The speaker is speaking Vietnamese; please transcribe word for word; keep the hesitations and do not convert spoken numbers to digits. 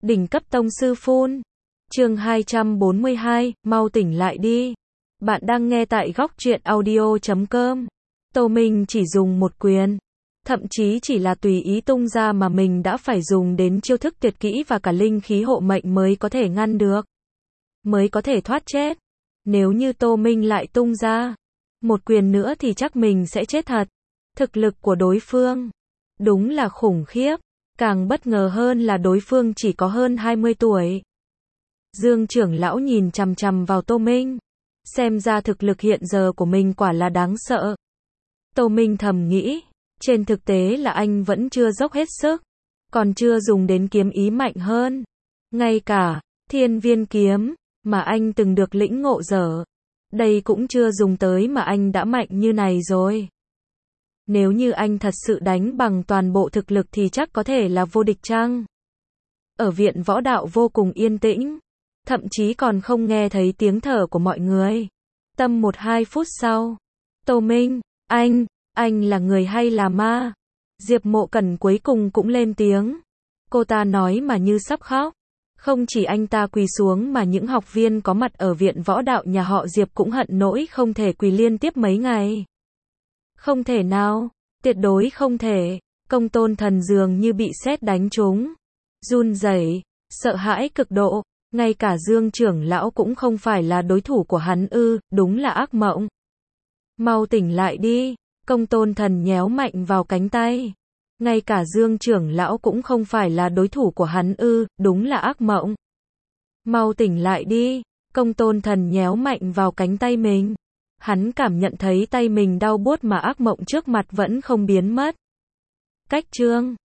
Đỉnh cấp tông sư phun. Chương hai trăm bốn mươi hai, mau tỉnh lại đi. Bạn đang nghe tại góc truyện audio chấm com. Tô Minh chỉ dùng một quyền, thậm chí chỉ là tùy ý tung ra mà mình đã phải dùng đến chiêu thức tuyệt kỹ và cả linh khí hộ mệnh mới có thể ngăn được, mới có thể thoát chết. Nếu như Tô Minh lại tung ra một quyền nữa thì chắc mình sẽ chết thật. Thực lực của đối phương đúng là khủng khiếp, càng bất ngờ hơn là đối phương chỉ có hơn hai mươi tuổi. Dương trưởng lão nhìn chằm chằm vào Tô Minh, xem ra thực lực hiện giờ của mình quả là đáng sợ. Tô Minh thầm nghĩ, trên thực tế là anh vẫn chưa dốc hết sức, còn chưa dùng đến kiếm ý mạnh hơn. Ngay cả Thiên Viên kiếm mà anh từng được lĩnh ngộ dở, đây cũng chưa dùng tới mà anh đã mạnh như này rồi. Nếu như anh thật sự đánh bằng toàn bộ thực lực thì chắc có thể là vô địch chăng? Ở viện võ đạo vô cùng yên tĩnh, thậm chí còn không nghe thấy tiếng thở của mọi người. Tầm một hai phút sau, Tô Minh, anh, anh là người hay là ma? Diệp Mộ Cẩn cuối cùng cũng lên tiếng. Cô ta nói mà như sắp khóc. Không chỉ anh ta quỳ xuống mà những học viên có mặt ở viện võ đạo nhà họ Diệp cũng hận nỗi không thể quỳ liên tiếp mấy ngày. Không thể nào, tuyệt đối không thể. Công Tôn Thần dường như bị sét đánh trúng, run rẩy, sợ hãi cực độ. Ngay cả Dương trưởng lão cũng không phải là đối thủ của hắn ư? Đúng là ác mộng. Mau tỉnh lại đi. Công Tôn Thần nhéo mạnh vào cánh tay. Ngay cả Dương trưởng lão cũng không phải là đối thủ của hắn ư? Đúng là ác mộng. Mau tỉnh lại đi. Công Tôn Thần nhéo mạnh vào cánh tay mình. Hắn cảm nhận thấy tay mình đau buốt mà ác mộng trước mặt vẫn không biến mất. Cách chương